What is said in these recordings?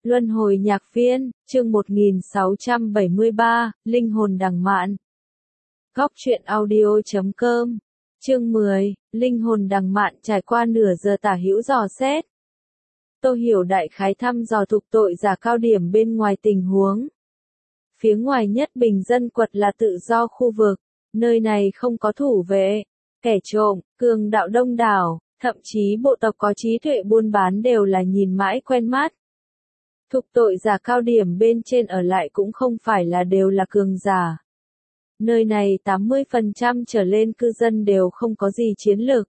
Luân hồi nhạc viên, chương 1673, Linh hồn đằng mạn. Góc truyện audio.com. Chương 10, Linh hồn đằng mạn trải qua nửa giờ tả hữu dò xét. Tô Hiểu đại khái thăm dò thuộc tội giả cao điểm bên ngoài tình huống. Phía ngoài nhất bình dân quật là tự do khu vực, nơi này không có thủ vệ, kẻ trộm, cường đạo đông đảo, thậm chí bộ tộc có trí tuệ buôn bán đều là nhìn mãi quen mắt. Thuộc tội giả cao điểm bên trên ở lại cũng không phải là đều là cường giả. Nơi này 80% trở lên cư dân đều không có gì chiến lược.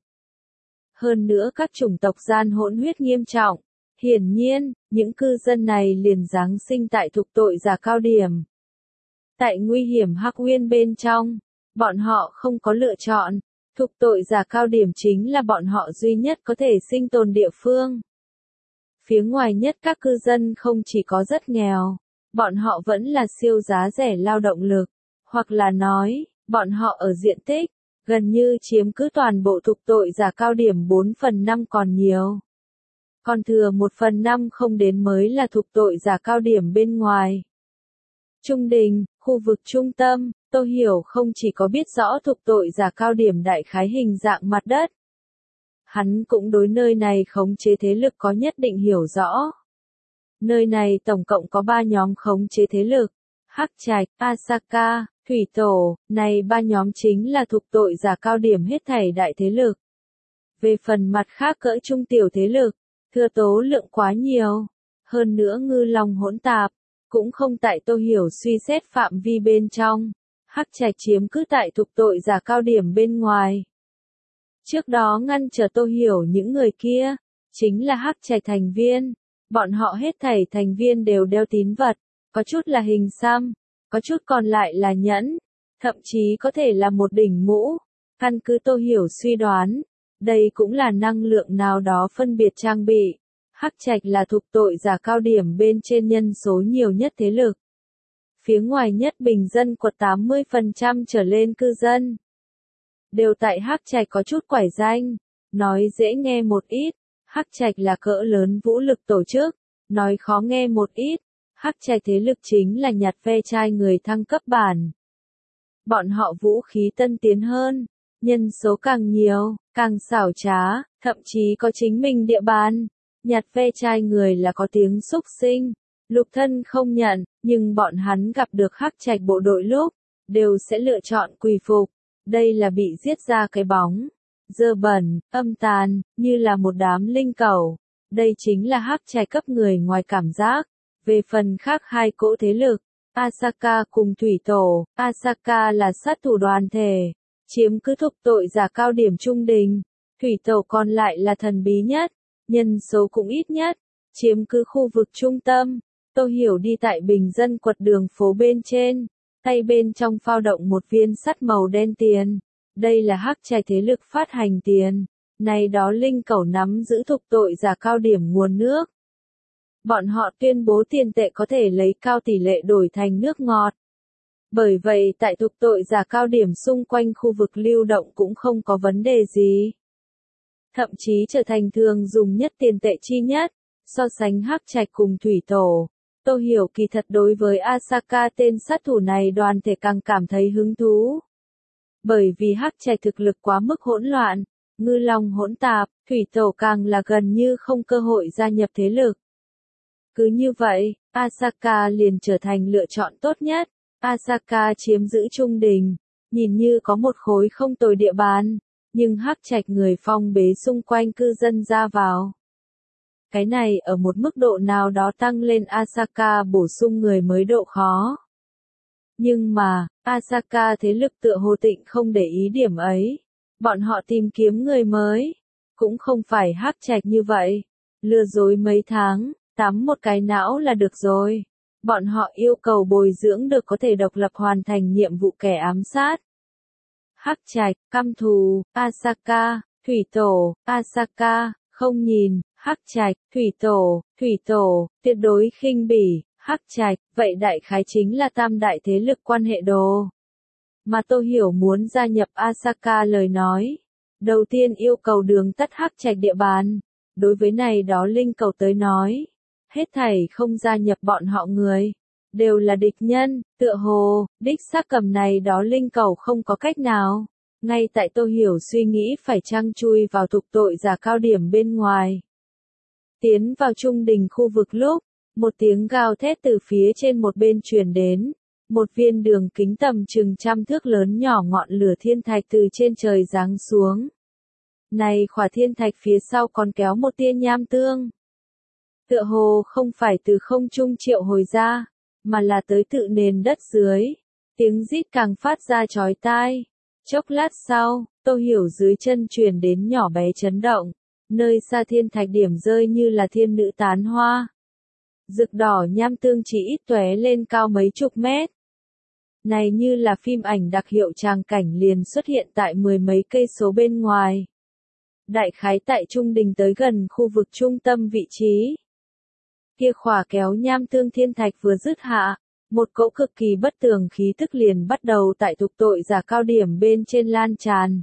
Hơn nữa các chủng tộc gian hỗn huyết nghiêm trọng. Hiển nhiên, những cư dân này liền giáng sinh tại thuộc tội giả cao điểm. Tại nguy hiểm hắc uyên bên trong, bọn họ không có lựa chọn. Thuộc tội giả cao điểm chính là bọn họ duy nhất có thể sinh tồn địa phương. Phía ngoài nhất các cư dân không chỉ có rất nghèo, bọn họ vẫn là siêu giá rẻ lao động lực, hoặc là nói, bọn họ ở diện tích, gần như chiếm cứ toàn bộ thuộc tội giả cao điểm 4/5 còn nhiều. Còn thừa 1/5 không đến mới là thuộc tội giả cao điểm bên ngoài. Trung Đình, khu vực trung tâm, Tô Hiểu không chỉ có biết rõ thuộc tội giả cao điểm đại khái hình dạng mặt đất. Hắn cũng đối nơi này khống chế thế lực có nhất định hiểu rõ. Nơi này tổng cộng có 3 nhóm khống chế thế lực, Hắc Trạch, Asaka, Thủy Tổ, này 3 nhóm chính là thuộc tội giả cao điểm hết thảy đại thế lực. Về phần mặt khác cỡ trung tiểu thế lực, thừa tố lượng quá nhiều, hơn nữa ngư long hỗn tạp, cũng không tại Tô Hiểu suy xét phạm vi bên trong. Hắc Trạch chiếm cứ tại thuộc tội giả cao điểm bên ngoài. Trước đó ngăn trở Tô Hiểu những người kia, chính là Hắc Trạch thành viên. Bọn họ hết thảy thành viên đều đeo tín vật, có chút là hình xăm, có chút còn lại là nhẫn, thậm chí có thể là một đỉnh mũ. Căn cứ Tô Hiểu suy đoán, đây cũng là năng lượng nào đó phân biệt trang bị. Hắc Trạch là thuộc tội giả cao điểm bên trên nhân số nhiều nhất thế lực. Phía ngoài nhất bình dân quật 80% trở lên cư dân đều tại Hắc Trạch có chút quải danh. Nói dễ nghe một ít, Hắc Trạch là cỡ lớn vũ lực tổ chức. Nói khó nghe một ít, Hắc Trạch thế lực chính là nhặt ve chai người thăng cấp bản. Bọn họ vũ khí tân tiến hơn, nhân số càng nhiều, càng xảo trá, thậm chí có chính mình địa bàn. Nhặt ve chai người là có tiếng xúc sinh, lục thân không nhận, nhưng bọn hắn gặp được Hắc Trạch bộ đội lúc, đều sẽ lựa chọn quỳ phục. Đây là bị giết ra cái bóng, dơ bẩn, âm tàn, như là một đám linh cẩu. Đây chính là Hắc Trạch cấp người ngoài cảm giác. Về phần khác hai cỗ thế lực, Asaka cùng Thủy Tổ, Asaka là sát thủ đoàn thể, chiếm cứ thuộc tội giả cao điểm trung đình. Thủy Tổ còn lại là thần bí nhất, nhân số cũng ít nhất, chiếm cứ khu vực trung tâm. Tô Hiểu đi tại bình dân quật đường phố bên trên, tay bên trong phao động một viên sắt màu đen tiền. Đây là Hắc Trạch thế lực phát hành tiền. Này đó linh cẩu nắm giữ thuộc tội giả cao điểm nguồn nước. Bọn họ tuyên bố tiền tệ có thể lấy cao tỷ lệ đổi thành nước ngọt. Bởi vậy tại thuộc tội giả cao điểm xung quanh khu vực lưu động cũng không có vấn đề gì. Thậm chí trở thành thường dùng nhất tiền tệ chi nhất. So sánh Hắc Trạch cùng Thủy Tổ, Tô Hiểu kỳ thật đối với Asaka tên sát thủ này đoàn thể càng cảm thấy hứng thú. Bởi vì Hắc Trạch thực lực quá mức hỗn loạn, ngư long hỗn tạp, Thủy Tổ càng là gần như không cơ hội gia nhập thế lực. Cứ như vậy, Asaka liền trở thành lựa chọn tốt nhất. Asaka chiếm giữ trung đình, nhìn như có một khối không tồi địa bàn, nhưng Hắc Trạch người phong bế xung quanh cư dân ra vào. Cái này ở một mức độ nào đó tăng lên Asaka bổ sung người mới độ khó. Nhưng mà, Asaka thế lực tựa hồ tịnh không để ý điểm ấy. Bọn họ tìm kiếm người mới. Cũng không phải Hắc Trạch như vậy. Lừa dối mấy tháng, tắm một cái não là được rồi. Bọn họ yêu cầu bồi dưỡng được có thể độc lập hoàn thành nhiệm vụ kẻ ám sát. Hắc Trạch, căm thù, Asaka, Thủy Tổ, Asaka, không nhìn, Hắc Trạch, Thủy Tổ, tuyệt đối khinh bỉ, Hắc Trạch, vậy đại khái chính là tam đại thế lực quan hệ đồ. Mà Tô Hiểu muốn gia nhập Asaka lời nói. Đầu tiên yêu cầu đường tắt Hắc Trạch địa bàn. Đối với này đó linh cầu tới nói. hết thảy không gia nhập bọn họ người, đều là địch nhân, tựa hồ, đích xác cầm này đó linh cầu không có cách nào. Ngay tại Tô Hiểu suy nghĩ phải chăng chui vào tục tội giả cao điểm bên ngoài. Tiến vào trung đình khu vực lúc, một tiếng gào thét từ phía trên một bên truyền đến, một viên đường kính tầm chừng 100 thước lớn nhỏ ngọn lửa thiên thạch từ trên trời giáng xuống. Này khỏa thiên thạch phía sau còn kéo một tia nham tương. Tựa hồ không phải từ không trung triệu hồi ra, mà là tới tự nền đất dưới. Tiếng rít càng phát ra chói tai. Chốc lát sau, Tô Hiểu dưới chân truyền đến nhỏ bé chấn động. Nơi xa thiên thạch điểm rơi như là thiên nữ tán hoa. Rực đỏ nham tương chỉ ít tóe lên cao mấy chục mét. Này như là phim ảnh đặc hiệu tràng cảnh liền xuất hiện tại 10 mấy cây số bên ngoài. Đại khái tại trung đình tới gần khu vực trung tâm vị trí. Kia khỏa kéo nham tương thiên thạch vừa dứt hạ, một cỗ cực kỳ bất tường khí tức liền bắt đầu tại tục tội giả cao điểm bên trên lan tràn.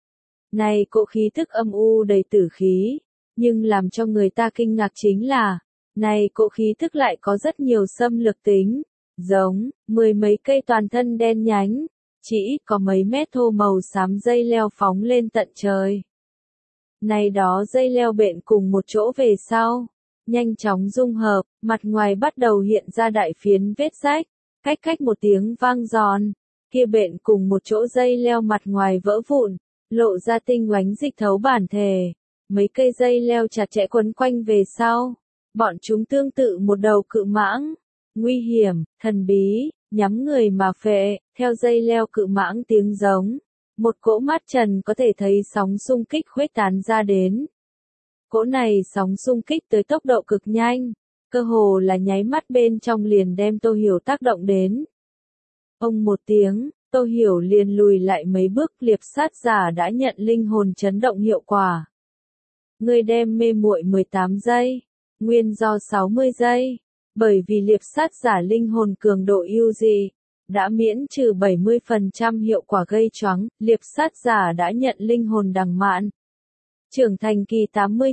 Này cỗ khí tức âm u đầy tử khí, nhưng làm cho người ta kinh ngạc chính là, này cỗ khí tức lại có rất nhiều xâm lược tính, giống, 10 mấy cây toàn thân đen nhánh, chỉ ít có mấy mét thô màu xám dây leo phóng lên tận trời. Này đó dây leo bện cùng một chỗ về sau, nhanh chóng dung hợp, mặt ngoài bắt đầu hiện ra đại phiến vết rách, cách một tiếng vang giòn, kia bện cùng một chỗ dây leo mặt ngoài vỡ vụn, lộ ra tinh oánh dịch thấu bản thể, mấy cây dây leo chặt chẽ quấn quanh về sau, bọn chúng tương tự một đầu cự mãng, nguy hiểm, thần bí, nhắm người mà phệ, theo dây leo cự mãng tiếng giống. Một cỗ mắt trần có thể thấy sóng xung kích khuếch tán ra đến. Cỗ này sóng xung kích tới tốc độ cực nhanh, cơ hồ là nháy mắt bên trong liền đem Tô Hiểu tác động đến. Ông một tiếng, Tô Hiểu liền lùi lại mấy bước, liệp sát giả đã nhận linh hồn chấn động hiệu quả. Người đem mê muội 18 giây, nguyên do 60 giây, bởi vì liệp sát giả linh hồn cường độ ưu dị. Đã miễn trừ 70% hiệu quả gây choáng, liệp sát giả đã nhận linh hồn đằng mạn. Trưởng thành kỳ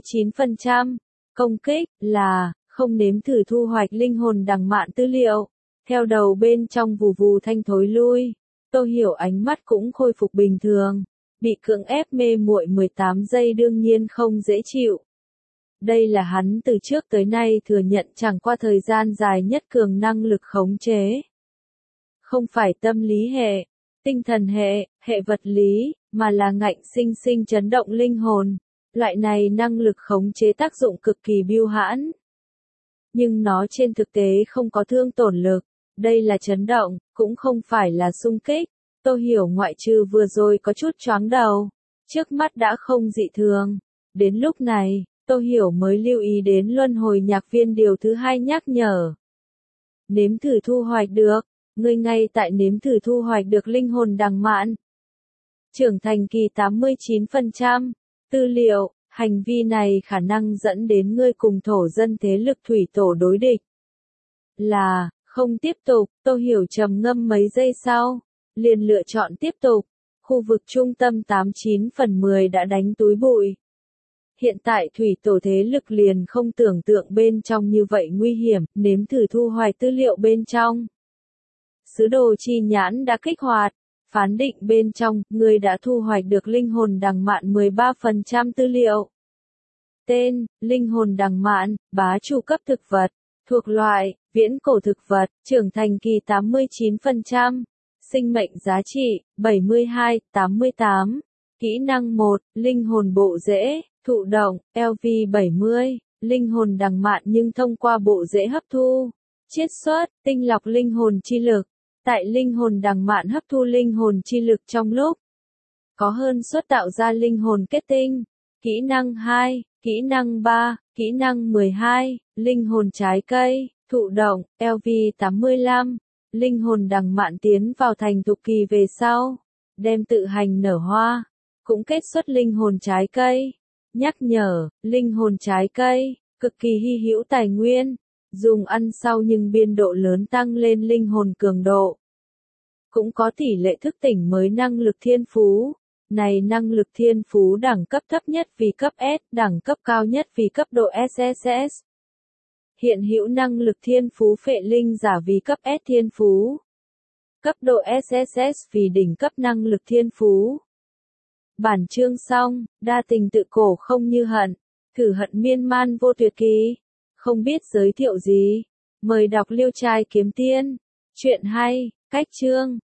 89%, công kích là, không nếm thử thu hoạch linh hồn đằng mạn tư liệu. Theo đầu bên trong vù vù thanh thối lui, Tô Hiểu ánh mắt cũng khôi phục bình thường. Bị cưỡng ép mê muội 18 giây đương nhiên không dễ chịu. Đây là hắn từ trước tới nay thừa nhận chẳng qua thời gian dài nhất cường năng lực khống chế. Không phải tâm lý hệ, tinh thần hệ, hệ vật lý, mà là ngạnh sinh sinh chấn động linh hồn. Loại này năng lực khống chế tác dụng cực kỳ bưu hãn. Nhưng nó trên thực tế không có thương tổn lực. Đây là chấn động, cũng không phải là xung kích. Tô Hiểu ngoại trừ vừa rồi có chút choáng đầu. Trước mắt đã không dị thường. Đến lúc này, Tô Hiểu mới lưu ý đến luân hồi nhạc viên điều thứ 2 nhắc nhở. Nếm thử thu hoạch được. Ngươi ngay tại nếm thử thu hoạch được linh hồn đằng mạn. Trưởng thành kỳ 89%. Tư liệu, hành vi này khả năng dẫn đến ngươi cùng thổ dân thế lực thủy tổ đối địch. Là, không tiếp tục, Tô Hiểu trầm ngâm mấy giây sau, liền lựa chọn tiếp tục. Khu vực trung tâm 89/10 đã đánh túi bụi. Hiện tại thủy tổ thế lực liền không tưởng tượng bên trong như vậy nguy hiểm, nếm thử thu hoạch tư liệu bên trong. Sứ đồ chi nhãn đã kích hoạt, phán định bên trong, người đã thu hoạch được linh hồn đằng mạn 13% tư liệu. Tên, linh hồn đằng mạn, bá chủ cấp thực vật, thuộc loại, viễn cổ thực vật, trưởng thành kỳ 89%, sinh mệnh giá trị, 72/88, kỹ năng 1, linh hồn bộ rễ, thụ động, LV 70, linh hồn đằng mạn nhưng thông qua bộ rễ hấp thu, chiết xuất, tinh lọc linh hồn chi lực. Tại linh hồn đằng mạn hấp thu linh hồn chi lực trong lúc có hơn suất tạo ra linh hồn kết tinh. Kỹ năng 2, kỹ năng 3, kỹ năng 12, linh hồn trái cây, thụ động, LV 85. Linh hồn đằng mạn tiến vào thành thục kỳ về sau, đem tự hành nở hoa, cũng kết xuất linh hồn trái cây. Nhắc nhở, linh hồn trái cây, cực kỳ hy hữu tài nguyên. Dùng ăn sau nhưng biên độ lớn tăng lên linh hồn cường độ. Cũng có tỷ lệ thức tỉnh mới năng lực thiên phú. Này năng lực thiên phú đẳng cấp thấp nhất vì cấp S, đẳng cấp cao nhất vì cấp độ SSS. Hiện hữu năng lực thiên phú phệ linh giả vì cấp S thiên phú. Cấp độ SSS vì đỉnh cấp năng lực thiên phú. Bản chương xong, đa tình tự cổ không như hận. Thử hận miên man vô tuyệt ký. Không biết giới thiệu gì. Mời đọc Liêu Trai Kiếm Tiên. Chuyện hay, cách chương.